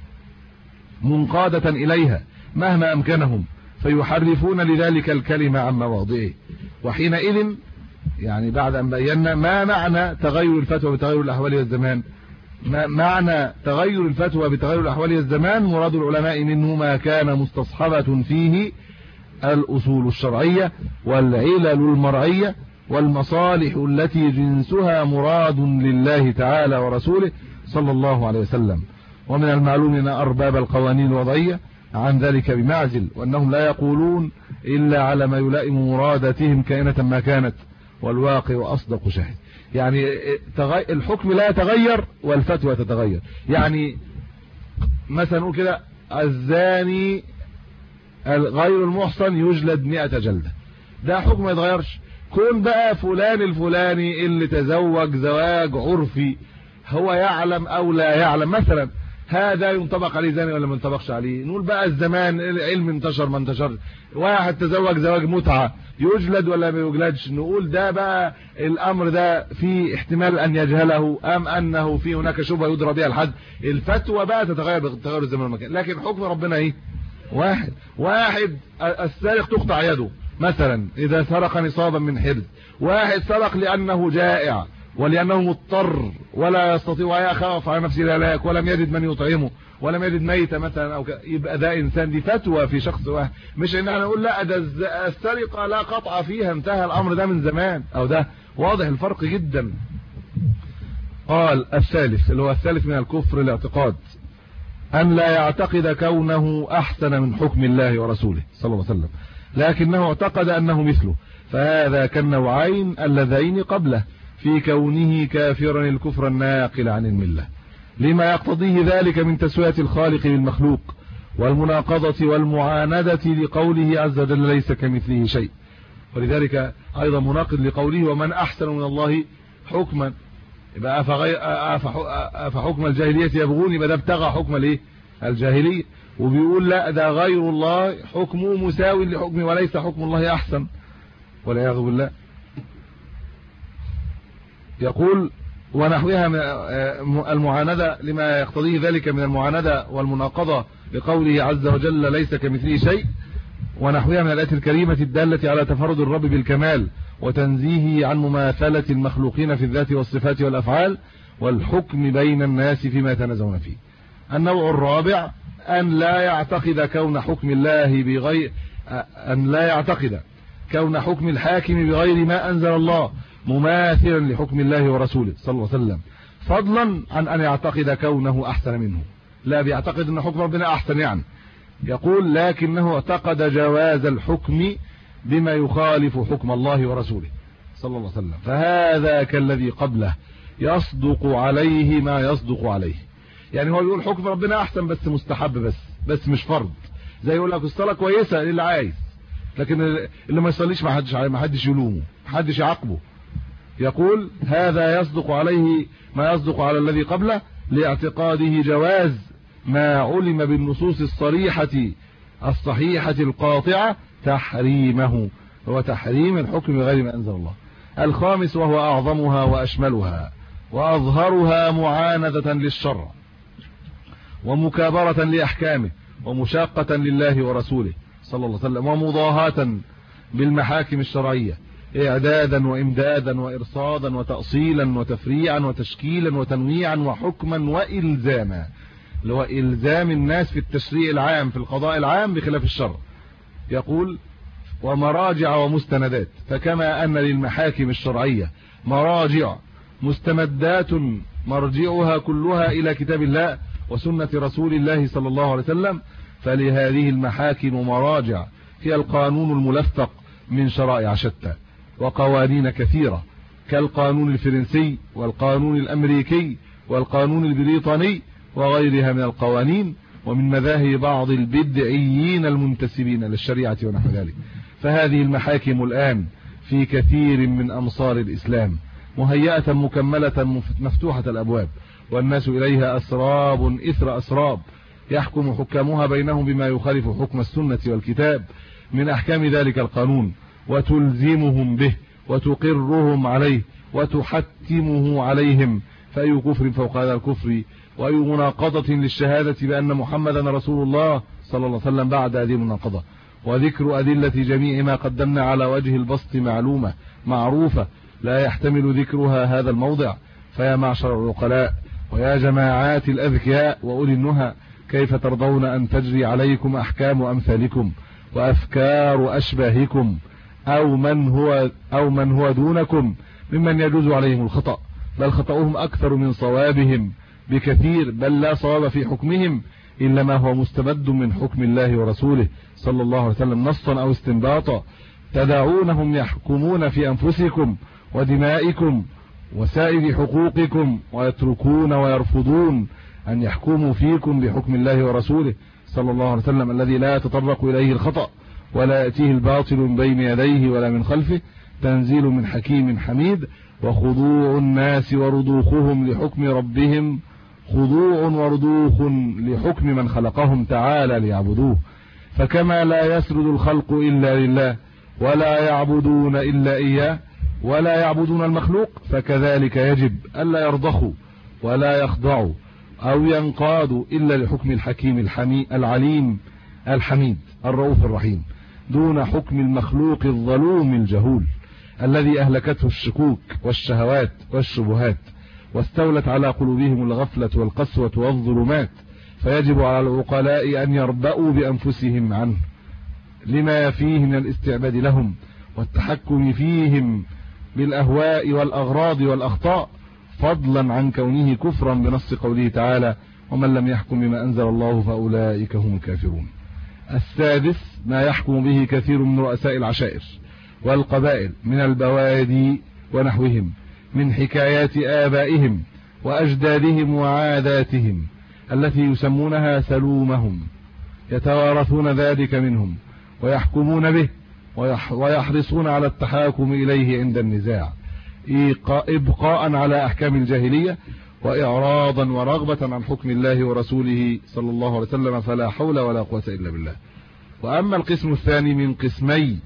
منقادة إليها مهما أمكنهم، فيحرفون لذلك الكلمة عن مواضعه. وحينئذ يعني بعد أن بينا ما معنى تغير الفتوى بتغير الأحوال والزمان، معنى تغير الفتوى بتغير الأحوال والزمان مراد العلماء منه ما كان مستصحبة فيه الأصول الشرعية والعلل المرعية والمصالح التي جنسها مراد لله تعالى ورسوله صلى الله عليه وسلم. ومن المعلوم أن أرباب القوانين الوضعية عن ذلك بمعزل، وأنهم لا يقولون إلا على ما يلائم مراداتهم كائنة ما كانت، والواقع أصدق شاهد. يعني الحكم لا يتغير والفتوى تتغير. يعني مثلا نقول كده الزاني غير المحصن يجلد 100 جلدة، ده حكم ما يتغيرش. كون بقى فلان الفلاني اللي تزوج زواج عرفي هو يعلم او لا يعلم، مثلا هذا ينطبق عليه زاني ولا ما ينطبقش عليه؟ نقول بقى الزمان العلم انتشر ما انتشر، واحد تزوج زواج متعة يجلد ولا ما يجلدش؟ نقول ده بقى الامر ده في احتمال ان يجهله ام انه في هناك شبهه يدرى بها الحد. الفتوى بقى تتغير بتغير الزمان والمكان، لكن حكم ربنا ايه؟ واحد السارق تقطع يده مثلا اذا سرق نصابا من حرز، واحد سرق لانه جائع ولانه مضطر ولا يستطيع ويخاف على نفسه الهلاك ولم يجد من يطعمه ولم يجد ميتة مثلا او يبقى ده انسان. دي فتوى في شخص واحد، مش ان احنا نقول لا ده السرقه لا قطع فيها انتهى الامر ده من زمان، او ده واضح الفرق جدا. قال الثالث اللي هو الثالث من الكفر الاعتقاد ان لا يعتقد كونه احسن من حكم الله ورسوله صلى الله عليه وسلم، لكنه اعتقد انه مثله، فهذا كالنوعين اللذين قبله في كونه كافرا الكفر الناقل عن المله، لما يقتضيه ذلك من تسوية الخالق بالمخلوق والمناقضة والمعاندة لقوله عز وجل ليس كمثله شيء، ولذلك ايضا مناقض لقوله ومن احسن من الله حكما، يبقى افحكم الجاهلية يبغون، يبقى ده ابتغى حكم الايه؟ الجاهلية. وبيقول لا ده غير الله حكمه مساوي لحكمه وليس حكم الله احسن والعياذ بالله. يقول ونحوها من المعاندة لما يقتضيه ذلك من المعاندة والمناقضة لقوله عز وجل ليس كمثله شيء، ونحوها من الآيات الكريمة الدالة على تفرد الرب بالكمال وتنزيهه عن مماثلة المخلوقين في الذات والصفات والأفعال والحكم بين الناس فيما يتنازعون فيه. النوع الرابع أن لا يعتقد كون حكم الله أن لا يعتقد كون حكم الحاكم بغير ما أنزل الله مماثلا لحكم الله ورسوله صلى الله عليه وسلم، فضلا عن أن يعتقد كونه أحسن منه. لا بيعتقد أن حكم ربنا أحسن يعني. يقول لكنه اعتقد جواز الحكم بما يخالف حكم الله ورسوله صلى الله عليه وسلم، فهذا كالذي قبله يصدق عليه ما يصدق عليه. يعني هو يقول حكم ربنا أحسن بس مستحب بس مش فرض، زي يقول لك الصلاة كويسة اللي عايز، لكن اللي ما يصليش ما حدش يلومه ما حدش يعاقبه. يقول هذا يصدق عليه ما يصدق على الذي قبله لاعتقاده جواز ما علم بالنصوص الصريحة الصحيحة القاطعة تحريمه، هو تحريم الحكم بغير ما أنزل الله. الخامس وهو أعظمها وأشملها وأظهرها معاندة للشرع ومكابرة لأحكامه ومشاقة لله ورسوله صلى الله عليه وسلم ومضاهاة بالمحاكم الشرعية إعدادا وإمدادا وإرصادا وتأصيلا وتفريعا وتشكيلا وتنويعا وحكما وإلزاما، اللي هو إلزام الناس في التشريع العام في القضاء العام بخلاف الشرع. يقول ومراجع ومستندات، فكما أن للمحاكم الشرعية مراجع مستمدات مرجعها كلها إلى كتاب الله وسنة رسول الله صلى الله عليه وسلم، فلهذه المحاكم مراجع هي القانون الملفق من شرائع شتى وقوانين كثيرة كالقانون الفرنسي والقانون الأمريكي والقانون البريطاني وغيرها من القوانين ومن مذاهب بعض البدعيين المنتسبين للشريعة ونحو ذلك. فهذه المحاكم الآن في كثير من أمصار الإسلام مهيئة مكملة مفتوحة الأبواب، والناس إليها أسراب إثر أسراب، يحكم حكامها بينهم بما يخالف حكم السنة والكتاب من أحكام ذلك القانون، وتلزمهم به وتقرهم عليه وتحتمه عليهم، فأي كفر فوق هذا الكفر وأي مناقضة للشهادة بأن محمدا رسول الله صلى الله عليه وسلم بعد هذه المناقضة. وذكر أدلة جميع ما قدمنا على وجه البسط معلومة معروفة لا يحتمل ذكرها هذا الموضع. فيا معشر العقلاء ويا جماعات الأذكياء وأولي النهى، كيف ترضون أن تجري عليكم أحكام أمثالكم وأفكار أشباهكم أو من هو دونكم ممن يجوز عليهم الخطأ، بل خطأهم أكثر من صوابهم بكثير، بل لا صواب في حكمهم إلا ما هو مستمد من حكم الله ورسوله صلى الله عليه وسلم نصا أو استنباطا، تدعونهم يحكمون في أنفسكم ودمائكم وسائر حقوقكم ويتركون ويرفضون أن يحكموا فيكم بحكم الله ورسوله صلى الله عليه وسلم الذي لا يتطرق إليه الخطأ ولا يأتيه الباطل من بين يديه ولا من خلفه، تنزيل من حكيم حميد. وخضوع الناس ورضوخهم لحكم ربهم خضوع ورضوخ لحكم من خلقهم تعالى ليعبدوه، فكما لا يسرد الخلق إلا لله ولا يعبدون إلا إياه ولا يعبدون المخلوق، فكذلك يجب ألا يرضخوا ولا يخضعوا أو ينقادوا إلا لحكم الحكيم العليم الحميد الرؤوف الرحيم، دون حكم المخلوق الظلوم الجهول الذي أهلكته الشكوك والشهوات والشبهات واستولت على قلوبهم الغفلة والقسوة والظلمات. فيجب على العقلاء أن يربأوا بأنفسهم عنه لما فيه من الاستعباد لهم والتحكم فيهم بالأهواء والأغراض والأخطاء، فضلا عن كونه كفرا بنص قوله تعالى ومن لم يحكم بما أنزل الله فأولئك هم الكافرون. السادس ما يحكم به كثير من رؤساء العشائر والقبائل من البوادي ونحوهم من حكايات آبائهم وأجدادهم وعاداتهم التي يسمونها سلومهم، يتوارثون ذلك منهم ويحكمون به ويحرصون على التحاكم إليه عند النزاع إبقاء على أحكام الجاهلية وإعراضا ورغبة عن حكم الله ورسوله صلى الله عليه وسلم، فلا حول ولا قوة إلا بالله. وأما القسم الثاني من قسمي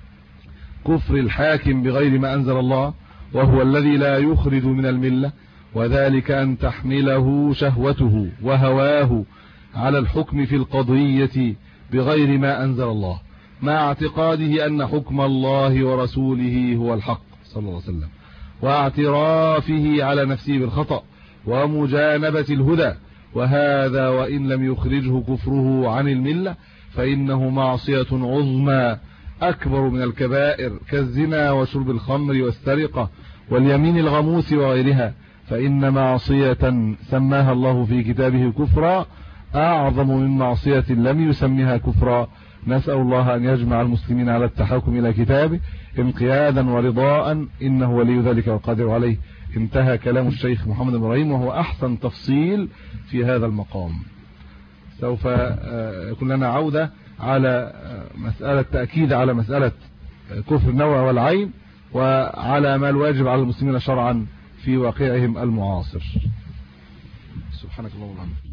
كفر الحاكم بغير ما أنزل الله وهو الذي لا يخرج من الملة، وذلك أن تحمله شهوته وهواه على الحكم في القضية بغير ما أنزل الله مع اعتقاده أن حكم الله ورسوله هو الحق صلى الله عليه وسلم، واعترافه على نفسه بالخطأ ومجانبة الهدى، وهذا وإن لم يخرجه كفره عن الملة فإنه معصية عظمى أكبر من الكبائر كالزنا وشرب الخمر والسرقة واليمين الغموس وغيرها، فإن معصية سماها الله في كتابه كفرا أعظم من معصية لم يسميها كفرا. نسأل الله أن يجمع المسلمين على التحاكم إلى كتابه انقيادا ورضاء إنه ولي ذلك والقادر عليه. انتهى كلام الشيخ محمد إبراهيم وهو أحسن تفصيل في هذا المقام. سوف يكون لنا عودة على مسألة تأكيد على مسألة كفر النوع والعين وعلى ما الواجب على المسلمين شرعا في واقعهم المعاصر. سبحانك اللهم وبحمدك.